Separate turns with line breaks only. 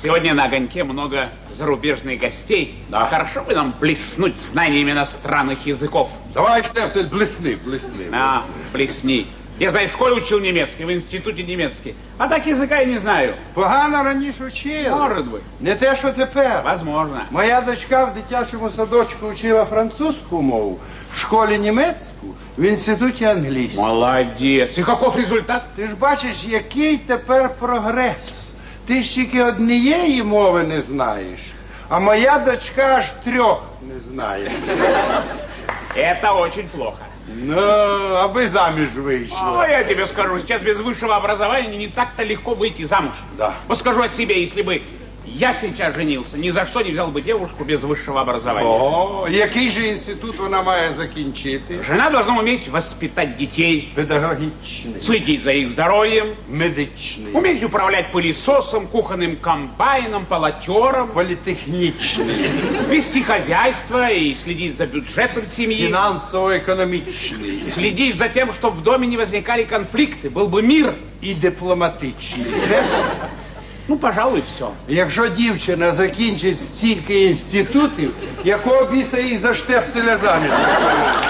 Сегодня на огоньке много зарубежных гостей.
Да.
Хорошо бы нам блеснуть знаниями иностранных языков.
Давай, Штепсель, блесни.
Блесни. Я, знаю, в школе учил немецкий, в институте немецкий. А так языка я не знаю.
Погано раніше вчили.
Может быть.
Не те, що тепер.
Возможно.
Моя дочка в дитячому садочку вчила французьку мову, в школі німецьку, в інституті англійську.
Молодец. И каков результат?
Ти ж бачиш, який тепер прогрес. Ти ж тільки однієї мови не знаєш, а моя дочка аж 3 не знає.
Это очень плохо.
Ну, аби заміж вийшла.
Ой, я тебе скажу, сейчас без высшего образования не так-то легко выйти замуж.
Да.
Вот скажу о себе, если бы я сейчас женился, ни за что не взял бы девушку без высшего образования.
О, який же інститут вона має закінчити?
Жена должна уметь воспитать детей,
Педагогічний,
следить за их здоровьем,
медичний,
уметь управлять пылесосом, кухонным комбайном, полотером,
політехнічний,
вести хозяйство и следить за бюджетом семьи,
фінансово-економічний
следить за тем, чтобы в доме не возникали конфликты, был бы мир.
і дипломатичний. Це,
Ну, пожалуй, все.
якщо дівчина закінчить стільки інститутів, якого біса їх за Штепселя заміж?